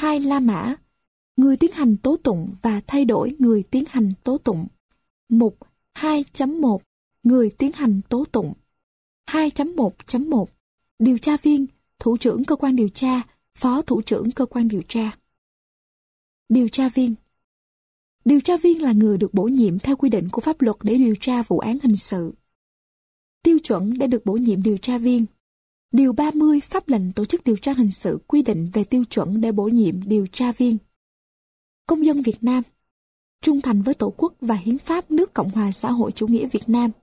2. La mã, người tiến hành tố tụng và thay đổi người tiến hành tố tụng. Mục 2.1 Người tiến hành tố tụng. 2.1.1 Điều tra viên, thủ trưởng cơ quan điều tra, phó thủ trưởng cơ quan điều tra. Điều tra viên. Điều tra viên là người được bổ nhiệm theo quy định của pháp luật để điều tra vụ án hình sự. Tiêu chuẩn để được bổ nhiệm điều tra viên. Điều 30 Pháp lệnh tổ chức điều tra hình sự quy định về tiêu chuẩn để bổ nhiệm điều tra viên. Công dân Việt Nam. Trung thành với Tổ quốc và Hiến pháp nước Cộng hòa xã hội chủ nghĩa Việt Nam.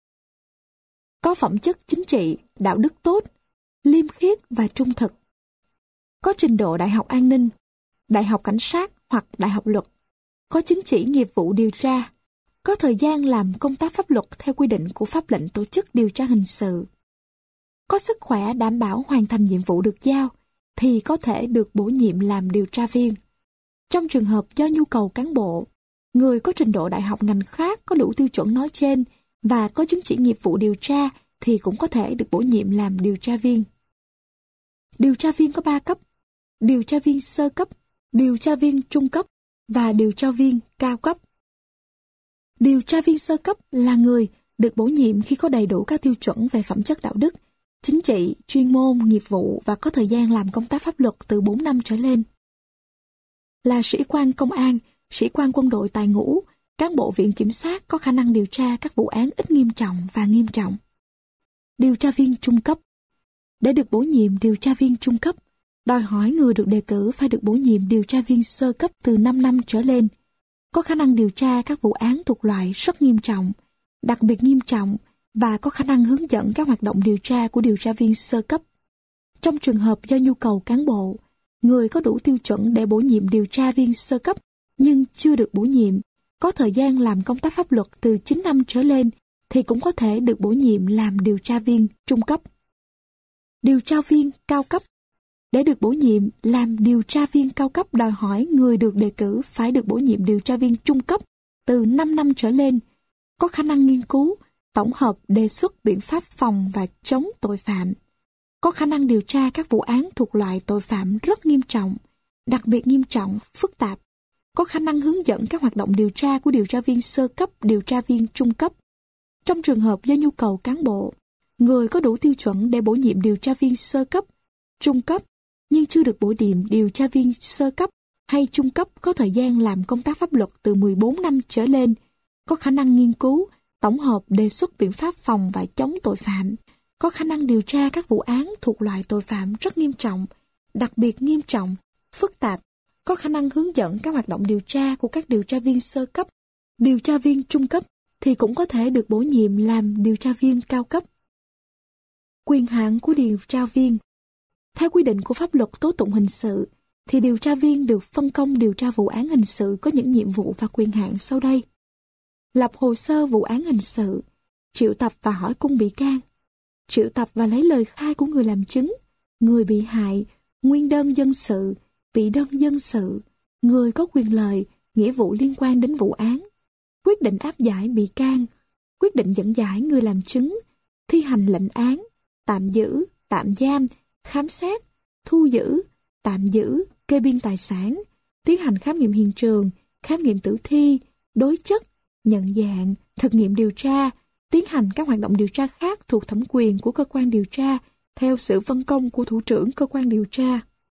Có phẩm chất chính trị, đạo đức tốt, liêm khiết và trung thực. Có trình độ đại học an ninh, đại học cảnh sát hoặc đại học luật. Có chứng chỉ nghiệp vụ điều tra. Có thời gian làm công tác pháp luật theo quy định của pháp lệnh tổ chức điều tra hình sự. Có sức khỏe đảm bảo hoàn thành nhiệm vụ được giao thì có thể được bổ nhiệm làm điều tra viên. Trong trường hợp do nhu cầu cán bộ, người có trình độ đại học ngành khác có đủ tiêu chuẩn nói trên và có chứng chỉ nghiệp vụ điều tra thì cũng có thể được bổ nhiệm làm điều tra viên. Điều tra viên có 3 cấp: điều tra viên sơ cấp, điều tra viên trung cấp và điều tra viên cao cấp. Điều tra viên sơ cấp là người được bổ nhiệm khi có đầy đủ các tiêu chuẩn về phẩm chất đạo đức, chính trị, chuyên môn, nghiệp vụ và có thời gian làm công tác pháp luật từ 4 năm trở lên. Là sĩ quan công an, sĩ quan quân đội tài ngũ, cán bộ viện kiểm sát có khả năng điều tra các vụ án ít nghiêm trọng và nghiêm trọng. Điều tra viên trung cấp. Để được bổ nhiệm điều tra viên trung cấp, đòi hỏi người được đề cử phải được bổ nhiệm điều tra viên sơ cấp từ 5 năm trở lên, có khả năng điều tra các vụ án thuộc loại rất nghiêm trọng, đặc biệt nghiêm trọng và có khả năng hướng dẫn các hoạt động điều tra của điều tra viên sơ cấp. Trong trường hợp do nhu cầu cán bộ, người có đủ tiêu chuẩn để bổ nhiệm điều tra viên sơ cấp nhưng chưa được bổ nhiệm, có thời gian làm công tác pháp luật từ 9 năm trở lên thì cũng có thể được bổ nhiệm làm điều tra viên trung cấp. Điều tra viên cao cấp. Để được bổ nhiệm làm điều tra viên cao cấp đòi hỏi người được đề cử phải được bổ nhiệm điều tra viên trung cấp từ 5 năm trở lên, có khả năng nghiên cứu, tổng hợp đề xuất biện pháp phòng và chống tội phạm, có khả năng điều tra các vụ án thuộc loại tội phạm rất nghiêm trọng, đặc biệt nghiêm trọng, phức tạp, có khả năng hướng dẫn các hoạt động điều tra của điều tra viên sơ cấp, điều tra viên trung cấp. Trong trường hợp do nhu cầu cán bộ, người có đủ tiêu chuẩn để bổ nhiệm điều tra viên sơ cấp, trung cấp, nhưng chưa được bổ nhiệm điều tra viên sơ cấp hay trung cấp có thời gian làm công tác pháp luật từ 14 năm trở lên, có khả năng nghiên cứu, tổng hợp đề xuất biện pháp phòng và chống tội phạm, có khả năng điều tra các vụ án thuộc loại tội phạm rất nghiêm trọng, đặc biệt nghiêm trọng, phức tạp, có khả năng hướng dẫn các hoạt động điều tra của các điều tra viên sơ cấp, điều tra viên trung cấp thì cũng có thể được bổ nhiệm làm điều tra viên cao cấp. Quyền hạn của điều tra viên. Theo quy định của pháp luật tố tụng hình sự, thì điều tra viên được phân công điều tra vụ án hình sự có những nhiệm vụ và quyền hạn sau đây. Lập hồ sơ vụ án hình sự, triệu tập và hỏi cung bị can, triệu tập và lấy lời khai của người làm chứng, người bị hại, nguyên đơn dân sự, bị đơn dân sự, người có quyền lợi, nghĩa vụ liên quan đến vụ án, quyết định áp giải bị can, quyết định dẫn giải người làm chứng, thi hành lệnh án, tạm giữ, tạm giam, khám xét, thu giữ, tạm giữ, kê biên tài sản, tiến hành khám nghiệm hiện trường, khám nghiệm tử thi, đối chất, nhận dạng, thực nghiệm điều tra, tiến hành các hoạt động điều tra khác thuộc thẩm quyền của cơ quan điều tra theo sự phân công của thủ trưởng cơ quan điều tra.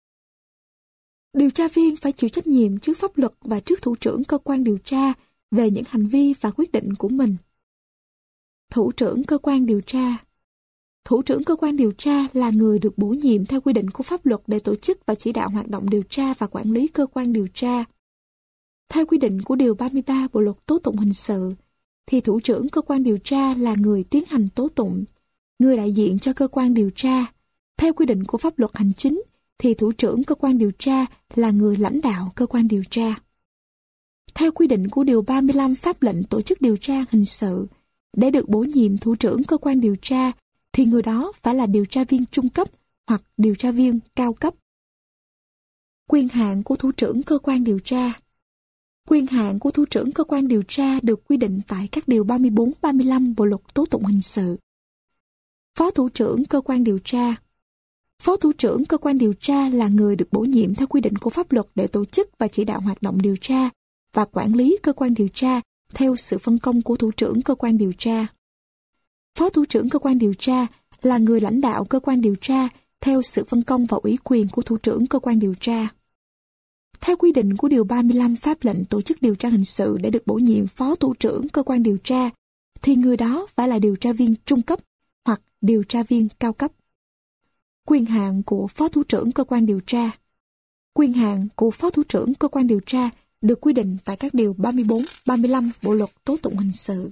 Điều tra viên phải chịu trách nhiệm trước pháp luật và trước thủ trưởng cơ quan điều tra về những hành vi và quyết định của mình. Thủ trưởng cơ quan điều tra. Thủ trưởng cơ quan điều tra là người được bổ nhiệm theo quy định của pháp luật để tổ chức và chỉ đạo hoạt động điều tra và quản lý cơ quan điều tra. Theo quy định của Điều 33 Bộ Luật Tố tụng Hình sự, thì thủ trưởng cơ quan điều tra là người tiến hành tố tụng, người đại diện cho cơ quan điều tra. Theo quy định của pháp luật hành chính, thì thủ trưởng cơ quan điều tra là người lãnh đạo cơ quan điều tra. Theo quy định của Điều 35 Pháp lệnh tổ chức điều tra hình sự, để được bổ nhiệm thủ trưởng cơ quan điều tra, thì người đó phải là điều tra viên trung cấp hoặc điều tra viên cao cấp. Quyền hạn của thủ trưởng cơ quan điều tra. Quyền hạn của thủ trưởng cơ quan điều tra được quy định tại các điều 34-35 Bộ Luật Tố tụng Hình sự. Phó thủ trưởng cơ quan điều tra. Phó thủ trưởng cơ quan điều tra là người được bổ nhiệm theo quy định của pháp luật để tổ chức và chỉ đạo hoạt động điều tra và quản lý cơ quan điều tra theo sự phân công của thủ trưởng cơ quan điều tra. Phó thủ trưởng cơ quan điều tra là người lãnh đạo cơ quan điều tra theo sự phân công và ủy quyền của thủ trưởng cơ quan điều tra. Theo quy định của Điều 35 Pháp lệnh tổ chức điều tra hình sự để được bổ nhiệm phó thủ trưởng cơ quan điều tra, thì người đó phải là điều tra viên trung cấp hoặc điều tra viên cao cấp. Quyền hạn của phó thủ trưởng cơ quan điều tra. Quyền hạn của phó thủ trưởng cơ quan điều tra được quy định tại các điều 34, 35 Bộ luật tố tụng hình sự.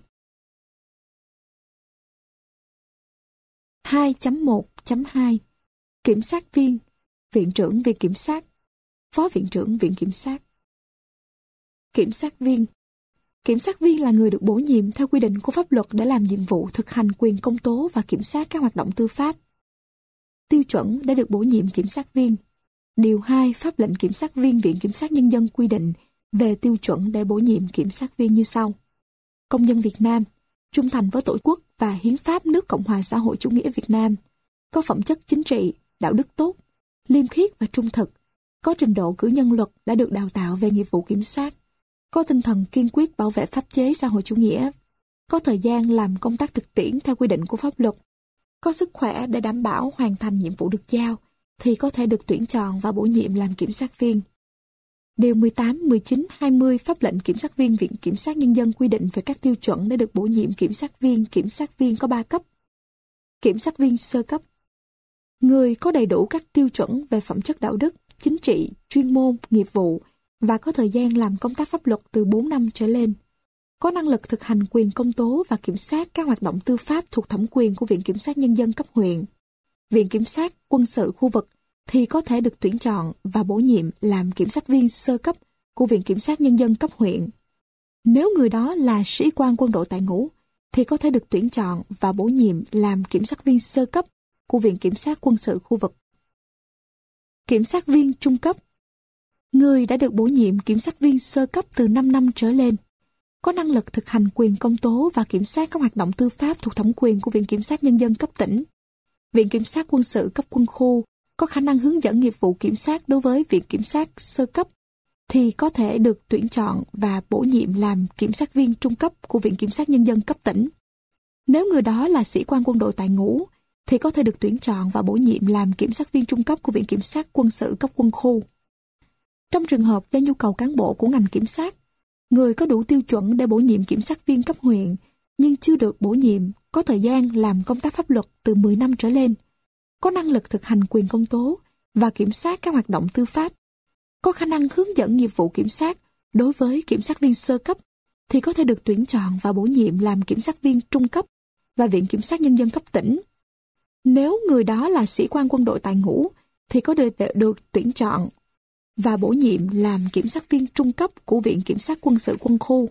2.1.2 Kiểm sát viên, viện trưởng viện kiểm sát, phó viện trưởng viện kiểm sát. Kiểm sát viên. Kiểm sát viên là người được bổ nhiệm theo quy định của pháp luật để làm nhiệm vụ thực hành quyền công tố và kiểm soát các hoạt động tư pháp. Tiêu chuẩn để được bổ nhiệm kiểm sát viên. Điều 2 Pháp lệnh kiểm sát viên Viện Kiểm sát Nhân dân quy định về tiêu chuẩn để bổ nhiệm kiểm sát viên như sau. Công dân Việt Nam, trung thành với Tổ quốc và Hiến pháp nước Cộng hòa xã hội chủ nghĩa Việt Nam, có phẩm chất chính trị, đạo đức tốt, liêm khiết và trung thực, có trình độ cử nhân luật đã được đào tạo về nghiệp vụ kiểm sát, có tinh thần kiên quyết bảo vệ pháp chế xã hội chủ nghĩa, có thời gian làm công tác thực tiễn theo quy định của pháp luật, có sức khỏe để đảm bảo hoàn thành nhiệm vụ được giao, thì có thể được tuyển chọn và bổ nhiệm làm kiểm sát viên. Điều 18, 19, 20 Pháp lệnh Kiểm sát viên Viện Kiểm sát Nhân dân quy định về các tiêu chuẩn để được bổ nhiệm kiểm sát viên có 3 cấp. Kiểm sát viên sơ cấp. Người có đầy đủ các tiêu chuẩn về phẩm chất đạo đức, chính trị, chuyên môn, nghiệp vụ và có thời gian làm công tác pháp luật từ 4 năm trở lên. Có năng lực thực hành quyền công tố và kiểm soát các hoạt động tư pháp thuộc thẩm quyền của Viện Kiểm sát Nhân dân cấp huyện. Viện Kiểm sát quân sự khu vực thì có thể được tuyển chọn và bổ nhiệm làm kiểm sát viên sơ cấp của Viện Kiểm sát Nhân dân cấp huyện. Nếu người đó là sĩ quan quân đội tại ngũ, thì có thể được tuyển chọn và bổ nhiệm làm kiểm sát viên sơ cấp của Viện Kiểm sát quân sự khu vực. Kiểm sát viên trung cấp. Người đã được bổ nhiệm kiểm sát viên sơ cấp từ 5 năm trở lên, có năng lực thực hành quyền công tố và kiểm soát các hoạt động tư pháp thuộc thẩm quyền của Viện Kiểm sát Nhân dân cấp tỉnh. Viện Kiểm sát quân sự cấp quân khu có khả năng hướng dẫn nghiệp vụ kiểm soát đối với Viện Kiểm sát sơ cấp, thì có thể được tuyển chọn và bổ nhiệm làm kiểm sát viên trung cấp của Viện Kiểm sát Nhân dân cấp tỉnh. Nếu người đó là sĩ quan quân đội tại ngũ, thì có thể được tuyển chọn và bổ nhiệm làm kiểm sát viên trung cấp của Viện Kiểm sát quân sự cấp quân khu. Trong trường hợp do nhu cầu cán bộ của ngành kiểm sát, người có đủ tiêu chuẩn để bổ nhiệm kiểm sát viên cấp huyện, nhưng chưa được bổ nhiệm, có thời gian làm công tác pháp luật từ 10 năm trở lên, có năng lực thực hành quyền công tố và kiểm soát các hoạt động tư pháp, có khả năng hướng dẫn nghiệp vụ kiểm sát đối với kiểm sát viên sơ cấp, thì có thể được tuyển chọn và bổ nhiệm làm kiểm sát viên trung cấp và Viện Kiểm sát Nhân dân cấp tỉnh. Nếu người đó là sĩ quan quân đội tại ngũ, thì có được tuyển chọn và bổ nhiệm làm kiểm sát viên trung cấp của Viện Kiểm sát quân sự quân khu.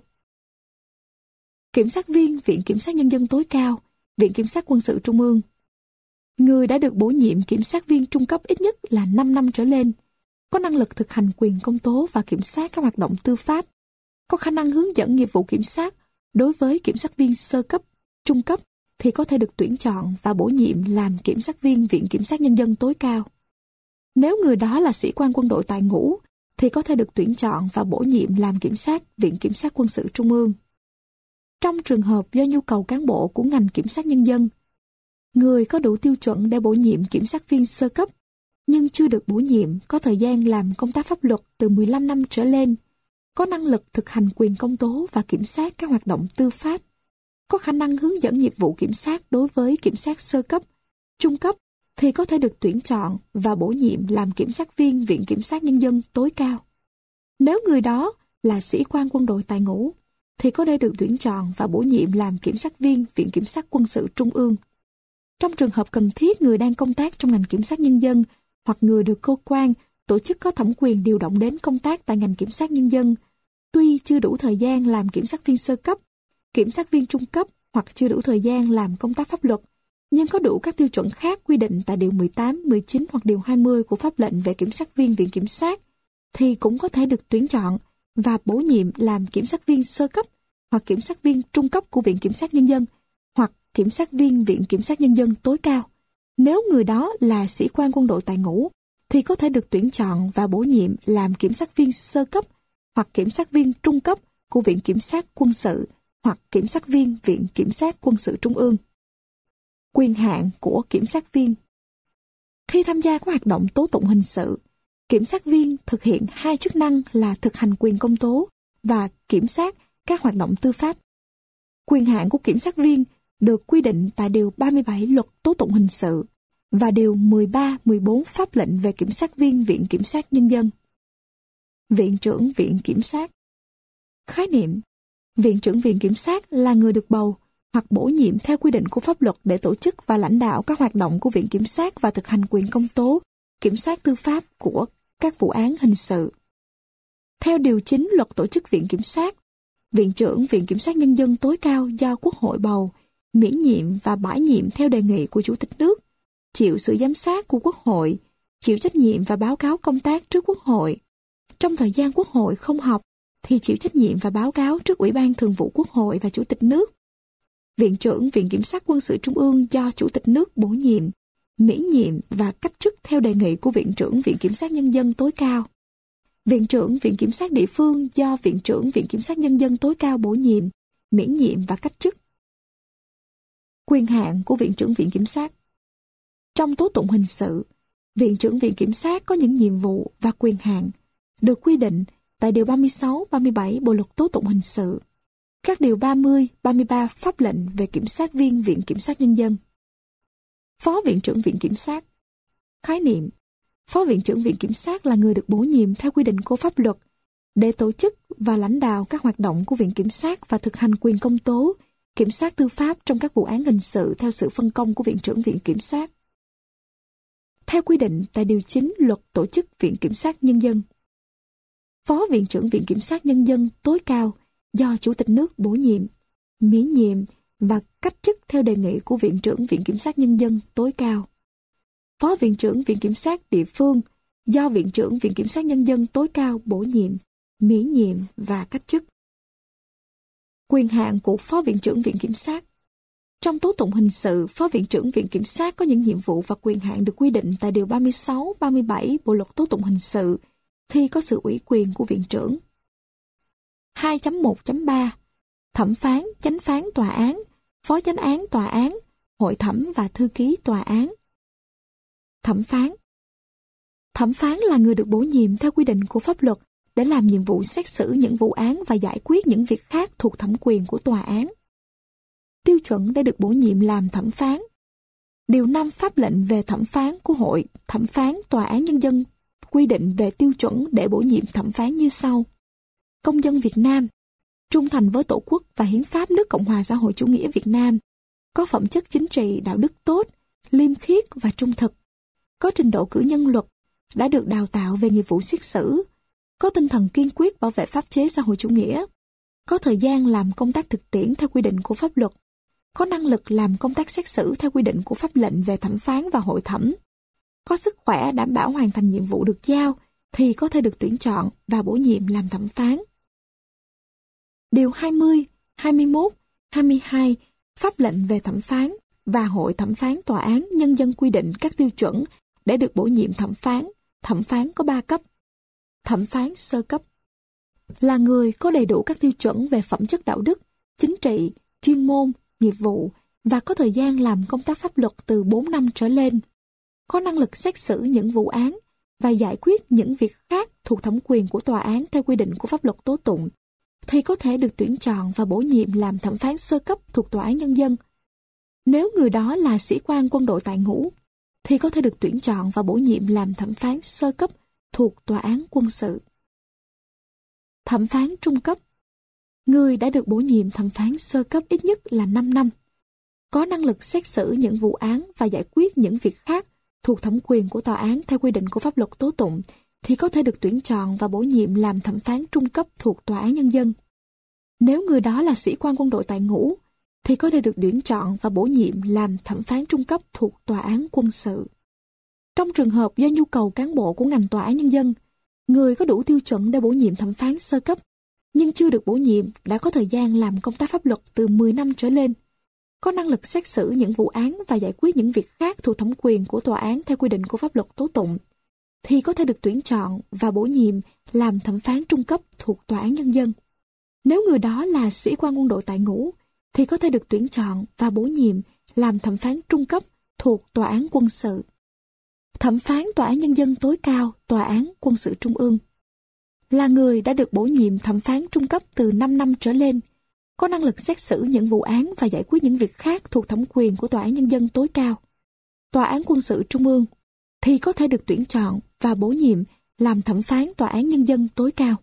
Kiểm sát viên Viện Kiểm sát Nhân dân tối cao, Viện Kiểm sát quân sự trung ương. Người đã được bổ nhiệm kiểm sát viên trung cấp ít nhất là 5 năm trở lên, có năng lực thực hành quyền công tố và kiểm soát các hoạt động tư pháp, có khả năng hướng dẫn nghiệp vụ kiểm sát đối với kiểm sát viên sơ cấp, trung cấp, thì có thể được tuyển chọn và bổ nhiệm làm kiểm sát viên Viện Kiểm sát Nhân dân tối cao. Nếu người đó là sĩ quan quân đội tại ngũ, thì có thể được tuyển chọn và bổ nhiệm làm kiểm sát Viện Kiểm sát quân sự trung ương. Trong trường hợp do nhu cầu cán bộ của ngành kiểm sát nhân dân, người có đủ tiêu chuẩn để bổ nhiệm kiểm sát viên sơ cấp, nhưng chưa được bổ nhiệm, có thời gian làm công tác pháp luật từ 15 năm trở lên, có năng lực thực hành quyền công tố và kiểm soát các hoạt động tư pháp, có khả năng hướng dẫn nghiệp vụ kiểm sát đối với kiểm sát sơ cấp, trung cấp, thì có thể được tuyển chọn và bổ nhiệm làm kiểm sát viên Viện Kiểm sát Nhân dân tối cao. Nếu người đó là sĩ quan quân đội tại ngũ, thì có thể được tuyển chọn và bổ nhiệm làm kiểm sát viên Viện Kiểm sát quân sự trung ương. Trong trường hợp cần thiết, người đang công tác trong ngành kiểm sát nhân dân hoặc người được cơ quan, tổ chức có thẩm quyền điều động đến công tác tại ngành kiểm sát nhân dân, tuy chưa đủ thời gian làm kiểm sát viên sơ cấp, kiểm sát viên trung cấp hoặc chưa đủ thời gian làm công tác pháp luật, nhưng có đủ các tiêu chuẩn khác quy định tại Điều 18, 19 hoặc Điều 20 của Pháp lệnh về kiểm sát viên Viện Kiểm sát, thì cũng có thể được tuyển chọn và bổ nhiệm làm kiểm sát viên sơ cấp hoặc kiểm sát viên trung cấp của Viện Kiểm sát Nhân dân hoặc kiểm sát viên Viện Kiểm sát Nhân dân tối cao, Nếu người đó là sĩ quan quân đội tại ngũ, thì có thể được tuyển chọn và bổ nhiệm làm kiểm sát viên sơ cấp hoặc kiểm sát viên trung cấp của Viện Kiểm sát Quân sự hoặc kiểm sát viên Viện Kiểm sát Quân sự Trung ương. Quyền hạn của kiểm sát viên. Khi tham gia các hoạt động tố tụng hình sự, kiểm sát viên thực hiện hai chức năng là thực hành quyền công tố và kiểm sát các hoạt động tư pháp. Quyền hạn của kiểm sát viên được quy định tại Điều 37 Luật Tố tụng hình sự và Điều 13-14 Pháp lệnh về kiểm sát viên Viện Kiểm sát Nhân dân. Viện trưởng Viện Kiểm sát. Khái niệm: Viện trưởng Viện Kiểm sát là người được bầu hoặc bổ nhiệm theo quy định của pháp luật để tổ chức và lãnh đạo các hoạt động của Viện Kiểm sát và thực hành quyền công tố, kiểm sát tư pháp của các vụ án hình sự. Theo Điều 9 Luật Tổ chức Viện Kiểm sát, Viện trưởng Viện Kiểm sát Nhân dân tối cao do Quốc hội bầu, miễn nhiệm và bãi nhiệm theo đề nghị của Chủ tịch nước, chịu sự giám sát của Quốc hội, chịu trách nhiệm và báo cáo công tác trước Quốc hội. Trong thời gian Quốc hội không họp, thì chịu trách nhiệm và báo cáo trước Ủy ban Thường vụ Quốc hội và Chủ tịch nước. Viện trưởng Viện Kiểm sát Quân sự Trung ương do Chủ tịch nước bổ nhiệm, miễn nhiệm và cách chức theo đề nghị của Viện trưởng Viện Kiểm sát Nhân dân tối cao. Viện trưởng Viện Kiểm sát địa phương do Viện trưởng Viện Kiểm sát Nhân dân tối cao bổ nhiệm, miễn nhiệm và cách chức. Quyền hạn của Viện trưởng Viện Kiểm sát. Trong tố tụng hình sự, Viện trưởng Viện Kiểm sát có những nhiệm vụ và quyền hạn được quy định tại Điều 36, 37 Bộ Luật Tố tụng hình sự, các Điều 30, 33 Pháp lệnh về kiểm sát viên Viện Kiểm sát Nhân dân. Phó Viện trưởng Viện Kiểm sát. Khái niệm: Phó Viện trưởng Viện Kiểm sát là người được bổ nhiệm theo quy định của pháp luật để tổ chức và lãnh đạo các hoạt động của Viện Kiểm sát và thực hành quyền công tố, kiểm sát tư pháp trong các vụ án hình sự theo sự phân công của Viện trưởng Viện Kiểm sát. Theo quy định tại Điều 9 Luật Tổ chức Viện Kiểm sát Nhân dân, Phó Viện trưởng Viện Kiểm sát Nhân dân tối cao do Chủ tịch nước bổ nhiệm, miễn nhiệm và cách chức theo đề nghị của Viện trưởng Viện Kiểm sát Nhân dân tối cao. Phó Viện trưởng Viện Kiểm sát địa phương do Viện trưởng Viện Kiểm sát Nhân dân tối cao bổ nhiệm, miễn nhiệm và cách chức. Quyền hạn của Phó Viện trưởng Viện Kiểm sát. Trong tố tụng hình sự, Phó Viện trưởng Viện Kiểm sát có những nhiệm vụ và quyền hạn được quy định tại Điều 36, 37 Bộ Luật Tố tụng hình sự khi có sự ủy quyền của Viện trưởng. 2.1.3 Thẩm phán, chánh phán tòa án, phó chánh án tòa án, hội thẩm và thư ký tòa án. Thẩm phán. Thẩm phán là người được bổ nhiệm theo quy định của pháp luật để làm nhiệm vụ xét xử những vụ án và giải quyết những việc khác thuộc thẩm quyền của tòa án. Tiêu chuẩn để được bổ nhiệm làm thẩm phán. Điều 5 Pháp lệnh về thẩm phán của Hội Thẩm phán Tòa án Nhân dân quy định về tiêu chuẩn để bổ nhiệm thẩm phán như sau. Công dân Việt Nam, trung thành với Tổ quốc và Hiến pháp nước Cộng hòa xã hội chủ nghĩa Việt Nam, có phẩm chất chính trị đạo đức tốt, liêm khiết và trung thực, có trình độ cử nhân luật, đã được đào tạo về nghiệp vụ xét xử, có tinh thần kiên quyết bảo vệ pháp chế xã hội chủ nghĩa, có thời gian làm công tác thực tiễn theo quy định của pháp luật, có năng lực làm công tác xét xử theo quy định của pháp lệnh về thẩm phán và hội thẩm, có sức khỏe đảm bảo hoàn thành nhiệm vụ được giao thì có thể được tuyển chọn và bổ nhiệm làm thẩm phán. Điều 20, 21, 22 Pháp lệnh về thẩm phán và Hội Thẩm phán Tòa án Nhân dân quy định các tiêu chuẩn để được bổ nhiệm thẩm phán. Thẩm phán có 3 cấp. Thẩm phán sơ cấp là người có đầy đủ các tiêu chuẩn về phẩm chất đạo đức, chính trị, chuyên môn, nghiệp vụ và có thời gian làm công tác pháp luật từ 4 năm trở lên, có năng lực xét xử những vụ án và giải quyết những việc khác thuộc thẩm quyền của tòa án theo quy định của pháp luật tố tụng, thì có thể được tuyển chọn và bổ nhiệm làm thẩm phán sơ cấp thuộc Tòa án Nhân dân. Nếu người đó là sĩ quan quân đội tại ngũ, thì có thể được tuyển chọn và bổ nhiệm làm thẩm phán sơ cấp thuộc Tòa án Quân sự. Thẩm phán trung cấp. Người đã được bổ nhiệm thẩm phán sơ cấp ít nhất là 5 năm, có năng lực xét xử những vụ án và giải quyết những việc khác thuộc thẩm quyền của tòa án theo quy định của pháp luật tố tụng, thì có thể được tuyển chọn và bổ nhiệm làm thẩm phán trung cấp thuộc Tòa án Nhân dân. Nếu người đó là sĩ quan quân đội tại ngũ, thì có thể được tuyển chọn và bổ nhiệm làm thẩm phán trung cấp thuộc Tòa án Quân sự. Trong trường hợp do nhu cầu cán bộ của ngành Tòa án Nhân dân, người có đủ tiêu chuẩn để bổ nhiệm thẩm phán sơ cấp, nhưng chưa được bổ nhiệm đã có thời gian làm công tác pháp luật từ 10 năm trở lên, có năng lực xét xử những vụ án và giải quyết những việc khác thuộc thẩm quyền của tòa án theo quy định của pháp luật tố tụng, thì có thể được tuyển chọn và bổ nhiệm làm thẩm phán trung cấp thuộc tòa án nhân dân. Nếu người đó là sĩ quan quân đội tại ngũ, thì có thể được tuyển chọn và bổ nhiệm làm thẩm phán trung cấp thuộc tòa án quân sự. Thẩm phán tòa án nhân dân tối cao, tòa án quân sự trung ương là người đã được bổ nhiệm thẩm phán trung cấp từ 5 năm trở lên, có năng lực xét xử những vụ án và giải quyết những việc khác thuộc thẩm quyền của tòa án nhân dân tối cao. Tòa án quân sự trung ương thì có thể được tuyển chọn và bổ nhiệm làm thẩm phán tòa án nhân dân tối cao.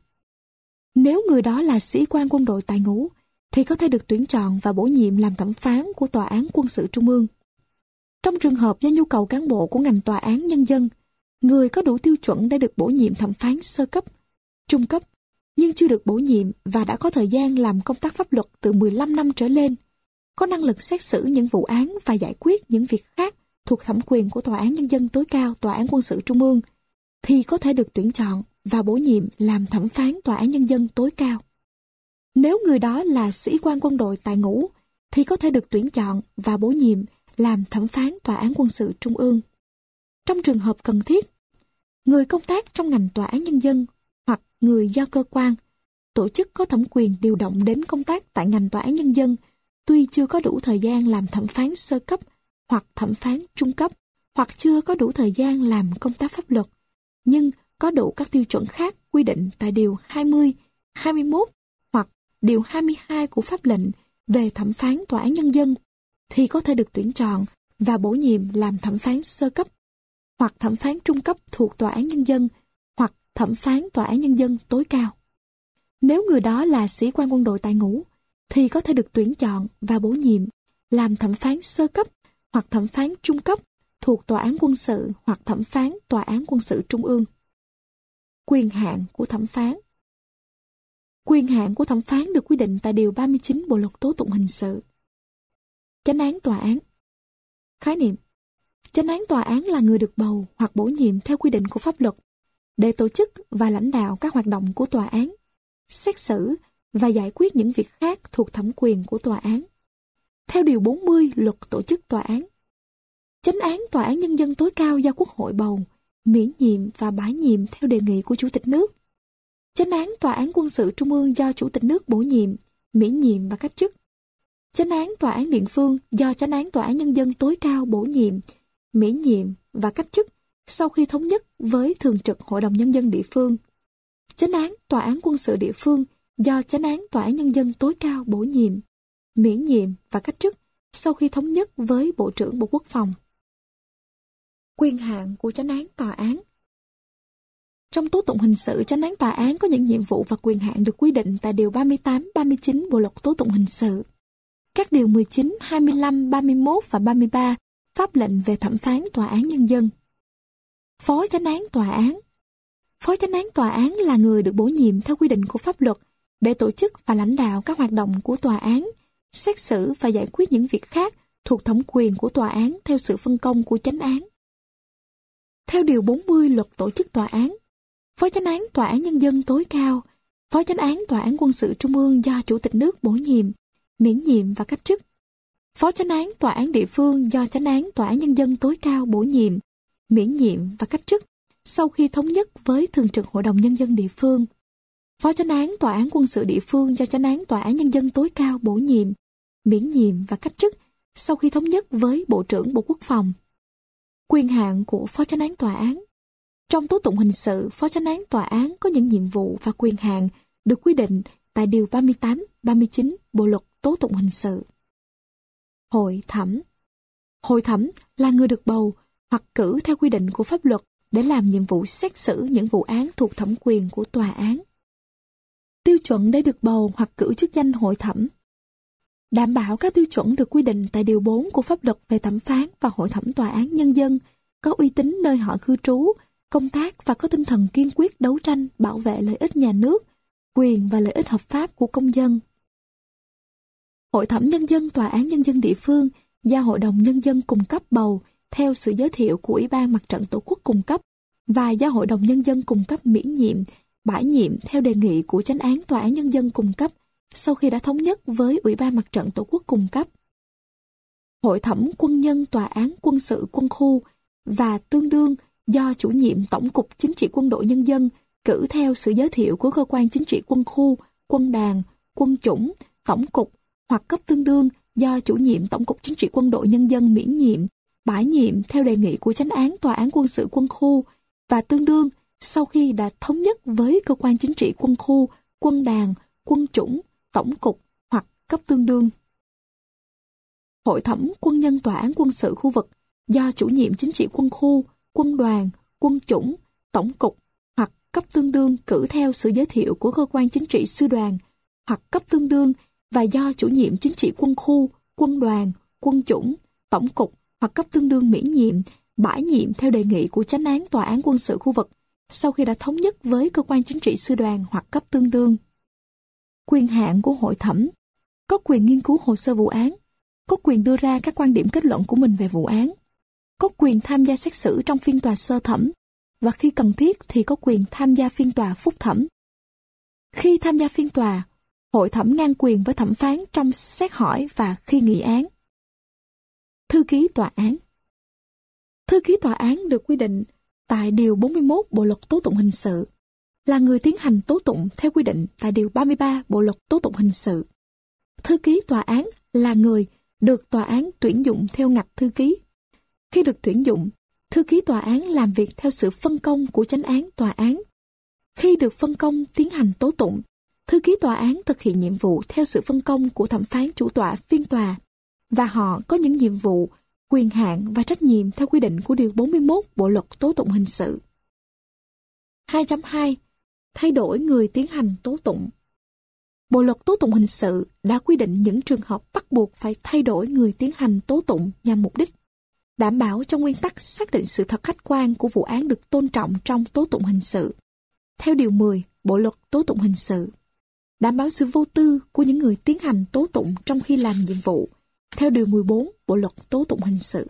Nếu người đó là sĩ quan quân đội tại ngũ, thì có thể được tuyển chọn và bổ nhiệm làm thẩm phán của tòa án quân sự trung ương. Trong trường hợp do nhu cầu cán bộ của ngành tòa án nhân dân, người có đủ tiêu chuẩn để được bổ nhiệm thẩm phán sơ cấp, trung cấp, nhưng chưa được bổ nhiệm và đã có thời gian làm công tác pháp luật từ 15 năm trở lên, có năng lực xét xử những vụ án và giải quyết những việc khác thuộc thẩm quyền của tòa án nhân dân tối cao, tòa án quân sự trung ương, thì có thể được tuyển chọn và bổ nhiệm làm thẩm phán tòa án nhân dân tối cao. Nếu người đó là sĩ quan quân đội tại ngũ, thì có thể được tuyển chọn và bổ nhiệm làm thẩm phán tòa án quân sự trung ương. Trong trường hợp cần thiết, người công tác trong ngành tòa án nhân dân hoặc người do cơ quan, tổ chức có thẩm quyền điều động đến công tác tại ngành tòa án nhân dân, tuy chưa có đủ thời gian làm thẩm phán sơ cấp hoặc thẩm phán trung cấp, hoặc chưa có đủ thời gian làm công tác pháp luật, nhưng có đủ các tiêu chuẩn khác quy định tại Điều 20, 21 hoặc Điều 22 của pháp lệnh về thẩm phán tòa án nhân dân, thì có thể được tuyển chọn và bổ nhiệm làm thẩm phán sơ cấp, hoặc thẩm phán trung cấp thuộc tòa án nhân dân, hoặc thẩm phán tòa án nhân dân tối cao. Nếu người đó là sĩ quan quân đội tại ngũ, thì có thể được tuyển chọn và bổ nhiệm làm thẩm phán sơ cấp, hoặc thẩm phán trung cấp thuộc tòa án quân sự hoặc thẩm phán tòa án quân sự trung ương. Quyền hạn của thẩm phán. Quyền hạn của thẩm phán được quy định tại Điều 39 Bộ Luật Tố Tụng Hình sự. Chánh án tòa án. Khái niệm: chánh án tòa án là người được bầu hoặc bổ nhiệm theo quy định của pháp luật để tổ chức và lãnh đạo các hoạt động của tòa án, xét xử và giải quyết những việc khác thuộc thẩm quyền của tòa án. Theo Điều 40 Luật Tổ chức Tòa án, chánh án tòa án nhân dân tối cao do Quốc hội bầu, miễn nhiệm và bãi nhiệm theo đề nghị của Chủ tịch nước. Chánh án tòa án quân sự trung ương do Chủ tịch nước bổ nhiệm, miễn nhiệm và cách chức. Chánh án tòa án địa phương do chánh án tòa án nhân dân tối cao bổ nhiệm, miễn nhiệm và cách chức sau khi thống nhất với thường trực Hội đồng Nhân dân địa phương. Chánh án tòa án quân sự địa phương do chánh án tòa án nhân dân tối cao bổ nhiệm, miễn nhiệm và cách chức sau khi thống nhất với Bộ trưởng Bộ Quốc phòng. Quyền hạn của chánh án tòa án. Trong tố tụng hình sự, chánh án tòa án có những nhiệm vụ và quyền hạn được quy định tại Điều 38, 39 Bộ Luật Tố Tụng Hình sự. Các Điều 19, 25, 31 và 33 pháp lệnh về thẩm phán tòa án nhân dân. Phó chánh án tòa án. Phó chánh án tòa án là người được bổ nhiệm theo quy định của pháp luật để tổ chức và lãnh đạo các hoạt động của tòa án, xét xử và giải quyết những việc khác thuộc thẩm quyền của tòa án theo sự phân công của chánh án. Theo Điều 40 Luật Tổ chức Tòa án, Phó chánh án tòa án nhân dân tối cao, Phó chánh án tòa án quân sự trung ương do Chủ tịch nước bổ nhiệm, miễn nhiệm và cách chức. Phó chánh án tòa án địa phương do chánh án tòa án nhân dân tối cao bổ nhiệm, miễn nhiệm và cách chức sau khi thống nhất với thường trực Hội đồng Nhân dân địa phương. Phó chánh án tòa án quân sự địa phương do chánh án tòa án nhân dân tối cao bổ nhiệm, miễn nhiệm và cách chức sau khi thống nhất với Bộ trưởng Bộ Quốc phòng. Quyền hạn của phó chánh án tòa án. Trong tố tụng hình sự, phó chánh án tòa án có những nhiệm vụ và quyền hạn được quy định tại Điều 38, 39 Bộ Luật Tố Tụng Hình sự. Hội thẩm. Hội thẩm là người được bầu hoặc cử theo quy định của pháp luật để làm nhiệm vụ xét xử những vụ án thuộc thẩm quyền của tòa án. Tiêu chuẩn để được bầu hoặc cử chức danh hội thẩm. Đảm bảo các tiêu chuẩn được quy định tại Điều 4 của pháp luật về thẩm phán và hội thẩm tòa án nhân dân, có uy tín nơi họ cư trú, công tác và có tinh thần kiên quyết đấu tranh bảo vệ lợi ích nhà nước, quyền và lợi ích hợp pháp của công dân. Hội thẩm nhân dân tòa án nhân dân địa phương do Hội đồng Nhân dân cung cấp bầu theo sự giới thiệu của Ủy ban Mặt trận Tổ quốc cung cấp và do Hội đồng Nhân dân cung cấp miễn nhiệm, bãi nhiệm theo đề nghị của chánh án tòa án nhân dân cung cấp sau khi đã thống nhất với Ủy ban Mặt trận Tổ quốc cung cấp. hội thẩm quân nhân tòa án quân sự quân khu và tương đương do chủ nhiệm Tổng cục Chính trị Quân đội Nhân dân cử theo sự giới thiệu của cơ quan chính trị quân khu, quân đoàn, quân chủng, tổng cục hoặc cấp tương đương do chủ nhiệm Tổng cục Chính trị Quân đội Nhân dân miễn nhiệm, bãi nhiệm theo đề nghị của chánh án tòa án quân sự quân khu và tương đương sau khi đã thống nhất với cơ quan chính trị quân khu, quân đoàn, quân chủng, tổng cục hoặc cấp tương đương. Hội thẩm quân nhân tòa án quân sự khu vực do chủ nhiệm chính trị quân khu, quân đoàn, quân chủng, tổng cục hoặc cấp tương đương cử theo sự giới thiệu của cơ quan chính trị sư đoàn hoặc cấp tương đương và do chủ nhiệm chính trị quân khu, quân đoàn, quân chủng, tổng cục hoặc cấp tương đương miễn nhiệm, bãi nhiệm theo đề nghị của chánh án tòa án quân sự khu vực sau khi đã thống nhất với cơ quan chính trị sư đoàn hoặc cấp tương đương. Quyền hạn của hội thẩm: có quyền nghiên cứu hồ sơ vụ án, có quyền đưa ra các quan điểm kết luận của mình về vụ án, có quyền tham gia xét xử trong phiên tòa sơ thẩm và khi cần thiết thì có quyền tham gia phiên tòa phúc thẩm. Khi tham gia phiên tòa, hội thẩm ngang quyền với thẩm phán trong xét hỏi và khi nghị án. Thư ký tòa án: thư ký tòa án được quy định tại Điều 41 Bộ Luật Tố tụng Hình sự, là người tiến hành tố tụng theo quy định tại Điều 33 Bộ Luật Tố tụng Hình sự. Thư ký tòa án là người được tòa án tuyển dụng theo ngạch thư ký. Khi được tuyển dụng, thư ký tòa án làm việc theo sự phân công của chánh án tòa án. Khi được phân công tiến hành tố tụng, thư ký tòa án thực hiện nhiệm vụ theo sự phân công của thẩm phán chủ tọa phiên tòa và họ có những nhiệm vụ, quyền hạn và trách nhiệm theo quy định của Điều 41 Bộ Luật Tố tụng Hình sự. 2.2. Thay đổi người tiến hành tố tụng. Bộ Luật Tố tụng Hình sự đã quy định những trường hợp bắt buộc phải thay đổi người tiến hành tố tụng nhằm mục đích đảm bảo cho nguyên tắc xác định sự thật khách quan của vụ án được tôn trọng trong tố tụng hình sự. Theo Điều 10 Bộ Luật Tố tụng Hình sự, đảm bảo sự vô tư của những người tiến hành tố tụng trong khi làm nhiệm vụ. Theo Điều 14 Bộ Luật Tố tụng Hình sự.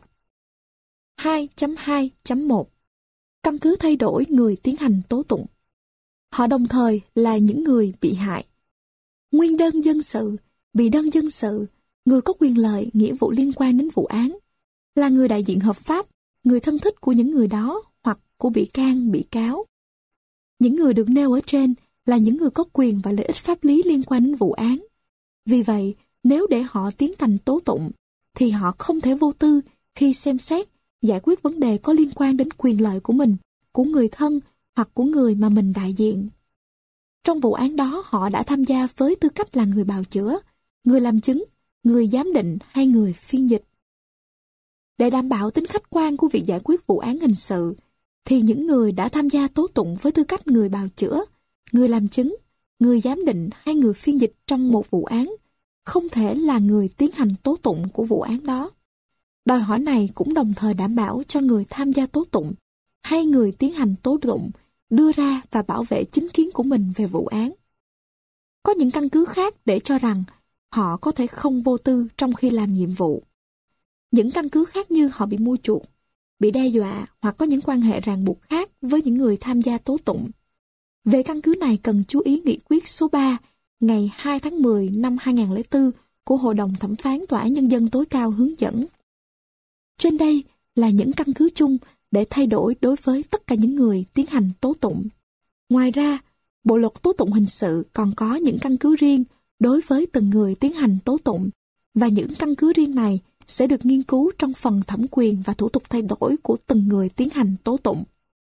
2.2.1 Căn cứ thay đổi người tiến hành tố tụng. Họ đồng thời là những người bị hại. Nguyên đơn dân sự, bị đơn dân sự, người có quyền lợi, nghĩa vụ liên quan đến vụ án, là người đại diện hợp pháp, người thân thích của những người đó hoặc của bị can, bị cáo. Những người được nêu ở trên là những người có quyền và lợi ích pháp lý liên quan đến vụ án. Vì vậy, nếu để họ tiến hành tố tụng, thì họ không thể vô tư khi xem xét, giải quyết vấn đề có liên quan đến quyền lợi của mình, của người thân hoặc của người mà mình đại diện. Trong vụ án đó, họ đã tham gia với tư cách là người bào chữa, người làm chứng, người giám định hay người phiên dịch. Để đảm bảo tính khách quan của việc giải quyết vụ án hình sự, thì những người đã tham gia tố tụng với tư cách người bào chữa, người làm chứng, người giám định hay người phiên dịch trong một vụ án không thể là người tiến hành tố tụng của vụ án đó. Đòi hỏi này cũng đồng thời đảm bảo cho người tham gia tố tụng hay người tiến hành tố tụng đưa ra và bảo vệ chính kiến của mình về vụ án. Có những căn cứ khác để cho rằng họ có thể không vô tư trong khi làm nhiệm vụ. Những căn cứ khác như họ bị mua chuộc, bị đe dọa hoặc có những quan hệ ràng buộc khác với những người tham gia tố tụng. Về căn cứ này cần chú ý nghị quyết số 3 ngày 2 tháng 10 năm 2004 của Hội đồng Thẩm phán Tòa án Nhân dân tối cao hướng dẫn. Trên đây là những căn cứ chung để thay đổi đối với tất cả những người tiến hành tố tụng. Ngoài ra, Bộ Luật Tố tụng Hình sự còn có những căn cứ riêng đối với từng người tiến hành tố tụng, và những căn cứ riêng này sẽ được nghiên cứu trong phần thẩm quyền và thủ tục thay đổi của từng người tiến hành tố tụng.